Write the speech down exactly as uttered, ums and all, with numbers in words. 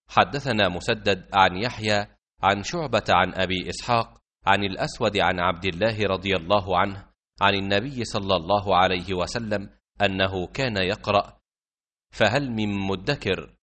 حدثنا مسدد عن يحيى عن شعبة عن أبي إسحاق عن الأسود عن عبد الله رضي الله عنه عن النبي صلى الله عليه وسلم أنه كان يقرأ: فهل من مدكر